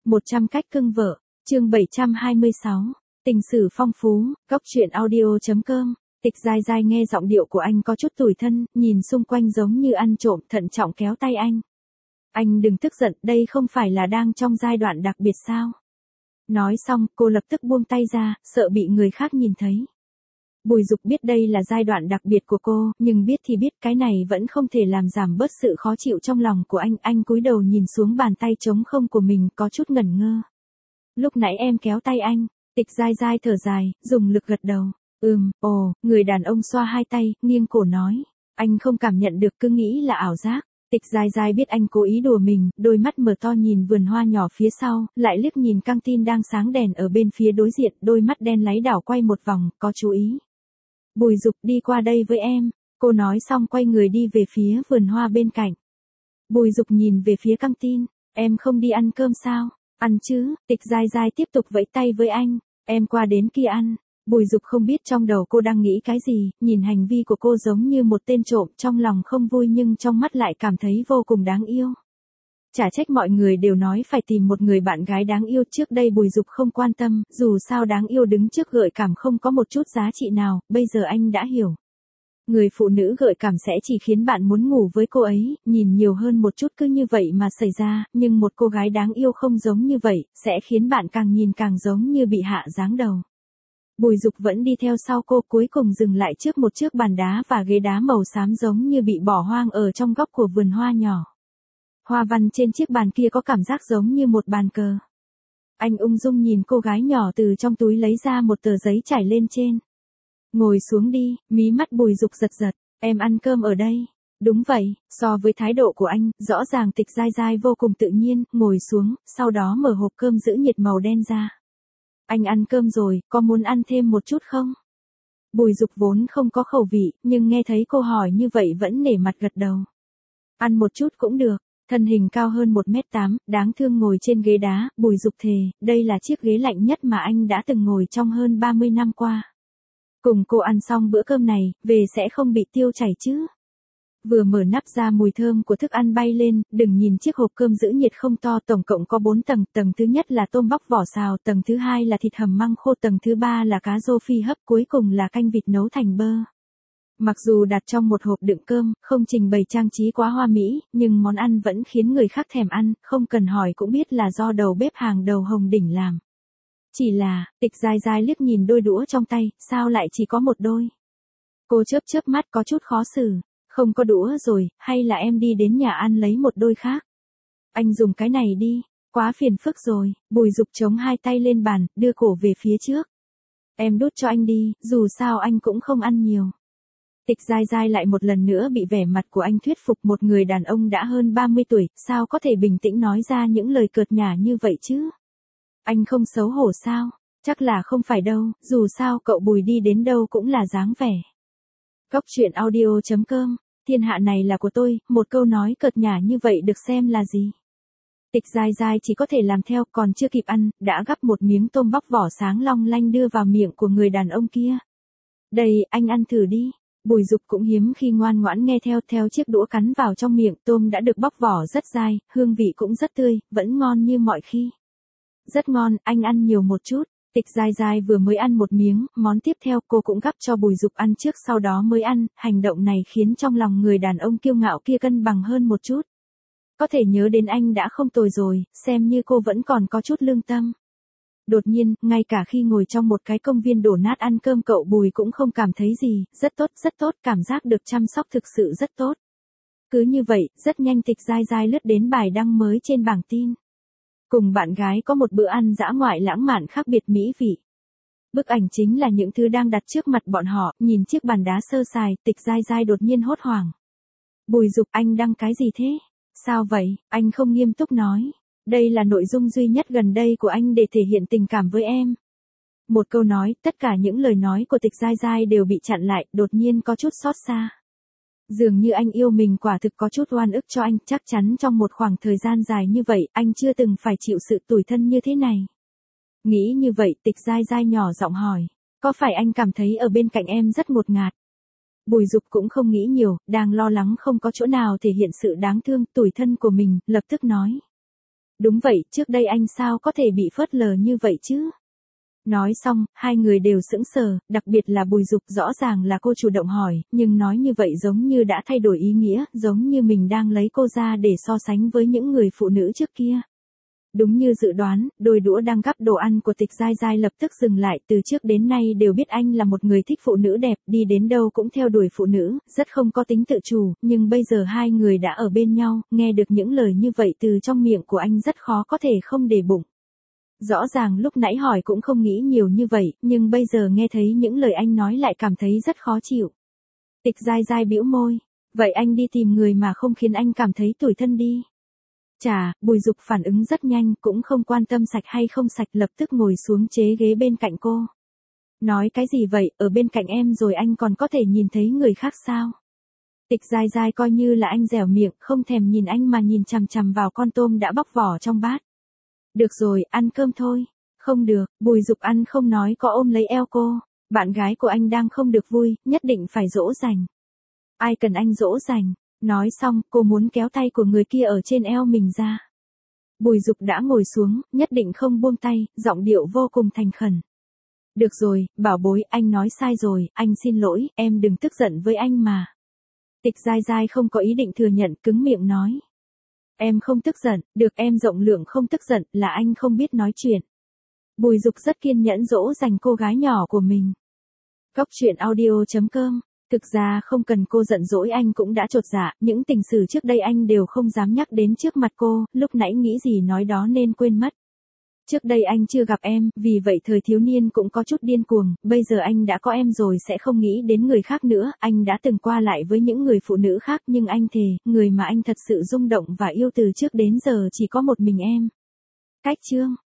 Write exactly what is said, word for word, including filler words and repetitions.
một trăm cách cưng vợ, chương bảy trăm hai mươi sáu, tình sử phong phú, góc truyện audio chấm com. Tịch Giai Giai nghe giọng điệu của anh có chút tủi thân, nhìn xung quanh giống như ăn trộm, thận trọng kéo tay anh. Anh đừng tức giận, đây không phải là đang trong giai đoạn đặc biệt sao? Nói xong, cô lập tức buông tay ra, sợ bị người khác nhìn thấy. Bùi Dục biết đây là giai đoạn đặc biệt của cô, nhưng biết thì biết cái này vẫn không thể làm giảm bớt sự khó chịu trong lòng của anh. Anh cúi đầu nhìn xuống bàn tay trống không của mình, có chút ngẩn ngơ. Lúc nãy em kéo tay anh. Tịch Giai Giai thở dài, dùng lực gật đầu. Ừm, ồ, người đàn ông xoa hai tay, nghiêng cổ nói. Anh không cảm nhận được, cứ nghĩ là ảo giác. Tịch Giai Giai biết anh cố ý đùa mình, đôi mắt mở to nhìn vườn hoa nhỏ phía sau, lại liếc nhìn căng tin đang sáng đèn ở bên phía đối diện, đôi mắt đen láy đảo quay một vòng, có chú ý. Bùi Dục đi qua đây với em, cô nói xong quay người đi về phía vườn hoa bên cạnh. Bùi Dục nhìn về phía căng tin, em không đi ăn cơm sao? Ăn chứ, Tịch Giai Giai tiếp tục vẫy tay với anh, em qua đến kia ăn. Bùi Dục không biết trong đầu cô đang nghĩ cái gì, nhìn hành vi của cô giống như một tên trộm, trong lòng không vui nhưng trong mắt lại cảm thấy vô cùng đáng yêu. Chả trách mọi người đều nói phải tìm một người bạn gái đáng yêu, trước đây Bùi Dục không quan tâm, dù sao đáng yêu đứng trước gợi cảm không có một chút giá trị nào, bây giờ anh đã hiểu. Người phụ nữ gợi cảm sẽ chỉ khiến bạn muốn ngủ với cô ấy, nhìn nhiều hơn một chút cứ như vậy mà xảy ra, nhưng một cô gái đáng yêu không giống như vậy, sẽ khiến bạn càng nhìn càng giống như bị hạ giáng đầu. Bùi Dục vẫn đi theo sau cô, cuối cùng dừng lại trước một chiếc bàn đá và ghế đá màu xám giống như bị bỏ hoang ở trong góc của vườn hoa nhỏ. Hoa văn trên chiếc bàn kia có cảm giác giống như một bàn cờ. Anh ung dung nhìn cô gái nhỏ từ trong túi lấy ra một tờ giấy trải lên trên. Ngồi xuống đi, mí mắt Bùi Dục giật giật, em ăn cơm ở đây. Đúng vậy, so với thái độ của anh, rõ ràng Tịch Giai Giai vô cùng tự nhiên, ngồi xuống, sau đó mở hộp cơm giữ nhiệt màu đen ra. Anh ăn cơm rồi, có muốn ăn thêm một chút không? Bùi Dục vốn không có khẩu vị, nhưng nghe thấy cô hỏi như vậy vẫn nể mặt gật đầu. Ăn một chút cũng được. Thân hình cao hơn một mét tám, đáng thương ngồi trên ghế đá, Bùi Dục thề, đây là chiếc ghế lạnh nhất mà anh đã từng ngồi trong hơn ba mươi năm qua. Cùng cô ăn xong bữa cơm này, về sẽ không bị tiêu chảy chứ. Vừa mở nắp ra mùi thơm của thức ăn bay lên, đừng nhìn chiếc hộp cơm giữ nhiệt không to, tổng cộng có bốn tầng, tầng thứ nhất là tôm bóc vỏ xào, tầng thứ hai là thịt hầm măng khô, tầng thứ ba là cá rô phi hấp, cuối cùng là canh vịt nấu thành bơ. Mặc dù đặt trong một hộp đựng cơm, không trình bày trang trí quá hoa mỹ, nhưng món ăn vẫn khiến người khác thèm ăn, không cần hỏi cũng biết là do đầu bếp hàng đầu Hồng Đỉnh làm. Chỉ là, Tịch Giai Giai liếc nhìn đôi đũa trong tay, sao lại chỉ có một đôi? Cô chớp chớp mắt có chút khó xử, không có đũa rồi, hay là em đi đến nhà ăn lấy một đôi khác? Anh dùng cái này đi, quá phiền phức rồi. Bùi Dục chống hai tay lên bàn, đưa cổ về phía trước. Em đút cho anh đi, dù sao anh cũng không ăn nhiều. Tịch Giai Giai lại một lần nữa bị vẻ mặt của anh thuyết phục, một người đàn ông đã hơn ba mươi tuổi, sao có thể bình tĩnh nói ra những lời cợt nhả như vậy chứ? Anh không xấu hổ sao? Chắc là không phải đâu, dù sao cậu Bùi đi đến đâu cũng là dáng vẻ. Góc truyện audio chấm com, thiên hạ này là của tôi, một câu nói cợt nhả như vậy được xem là gì? Tịch Giai Giai chỉ có thể làm theo, còn chưa kịp ăn, đã gắp một miếng tôm bóc vỏ sáng long lanh đưa vào miệng của người đàn ông kia. Đây, anh ăn thử đi. Bùi Dục cũng hiếm khi ngoan ngoãn nghe theo, theo chiếc đũa cắn vào trong miệng, tôm đã được bóc vỏ rất dai, hương vị cũng rất tươi, vẫn ngon như mọi khi. Rất ngon, anh ăn nhiều một chút. Tịch Giai Giai vừa mới ăn một miếng, món tiếp theo cô cũng gắp cho Bùi Dục ăn trước sau đó mới ăn, hành động này khiến trong lòng người đàn ông kiêu ngạo kia cân bằng hơn một chút. Có thể nhớ đến anh đã không tồi rồi, xem như cô vẫn còn có chút lương tâm. Đột nhiên, ngay cả khi ngồi trong một cái công viên đổ nát ăn cơm cậu Bùi cũng không cảm thấy gì, rất tốt, rất tốt, cảm giác được chăm sóc thực sự rất tốt. Cứ như vậy, rất nhanh Tịch Giai Giai lướt đến bài đăng mới trên bảng tin. Cùng bạn gái có một bữa ăn dã ngoại lãng mạn khác biệt mỹ vị. Bức ảnh chính là những thứ đang đặt trước mặt bọn họ, nhìn chiếc bàn đá sơ sài, Tịch Giai Giai đột nhiên hốt hoảng. Bùi Dục, anh đăng cái gì thế? Sao vậy? Anh không nghiêm túc nói. Đây là nội dung duy nhất gần đây của anh để thể hiện tình cảm với em. Một câu nói, tất cả những lời nói của Tịch Giai Giai đều bị chặn lại, đột nhiên có chút xót xa. Dường như anh yêu mình quả thực có chút oan ức cho anh, chắc chắn trong một khoảng thời gian dài như vậy, anh chưa từng phải chịu sự tủi thân như thế này. Nghĩ như vậy, Tịch Giai Giai nhỏ giọng hỏi, có phải anh cảm thấy ở bên cạnh em rất ngột ngạt? Bùi Dục cũng không nghĩ nhiều, đang lo lắng không có chỗ nào thể hiện sự đáng thương, tủi thân của mình, lập tức nói. Đúng vậy, trước đây anh sao có thể bị phớt lờ như vậy chứ? Nói xong, hai người đều sững sờ, đặc biệt là Bùi Dục, rõ ràng là cô chủ động hỏi, nhưng nói như vậy giống như đã thay đổi ý nghĩa, giống như mình đang lấy cô ra để so sánh với những người phụ nữ trước kia. Đúng như dự đoán, đôi đũa đang gắp đồ ăn của Tịch Giai Giai lập tức dừng lại, từ trước đến nay đều biết anh là một người thích phụ nữ đẹp, đi đến đâu cũng theo đuổi phụ nữ, rất không có tính tự chủ, nhưng bây giờ hai người đã ở bên nhau, nghe được những lời như vậy từ trong miệng của anh rất khó có thể không để bụng. Rõ ràng lúc nãy hỏi cũng không nghĩ nhiều như vậy, nhưng bây giờ nghe thấy những lời anh nói lại cảm thấy rất khó chịu. Tịch Giai Giai bĩu môi, vậy anh đi tìm người mà không khiến anh cảm thấy tủi thân đi. Chà, Bùi Dục phản ứng rất nhanh, cũng không quan tâm sạch hay không sạch, lập tức ngồi xuống chế ghế bên cạnh cô. Nói cái gì vậy, ở bên cạnh em rồi anh còn có thể nhìn thấy người khác sao? Tịch Giai Giai coi như là anh dẻo miệng, không thèm nhìn anh mà nhìn chằm chằm vào con tôm đã bóc vỏ trong bát. Được rồi, ăn cơm thôi. Không được, Bùi Dục ăn không nói có ôm lấy eo cô. Bạn gái của anh đang không được vui, nhất định phải dỗ dành. Ai cần anh dỗ dành? Nói xong, cô muốn kéo tay của người kia ở trên eo mình ra. Bùi Dục đã ngồi xuống, nhất định không buông tay, giọng điệu vô cùng thành khẩn. Được rồi, bảo bối, anh nói sai rồi, anh xin lỗi, em đừng tức giận với anh mà. Tịch Giai Giai không có ý định thừa nhận, cứng miệng nói. Em không tức giận, được, em rộng lượng không tức giận, là anh không biết nói chuyện. Bùi Dục rất kiên nhẫn dỗ dành cô gái nhỏ của mình. Cóc truyện audio chấm com. Thực ra không cần cô giận dỗi anh cũng đã chột dạ, những tình sử trước đây anh đều không dám nhắc đến trước mặt cô, lúc nãy nghĩ gì nói đó nên quên mất. Trước đây anh chưa gặp em, vì vậy thời thiếu niên cũng có chút điên cuồng, bây giờ anh đã có em rồi sẽ không nghĩ đến người khác nữa, anh đã từng qua lại với những người phụ nữ khác nhưng anh thề, người mà anh thật sự rung động và yêu từ trước đến giờ chỉ có một mình em. Cách chương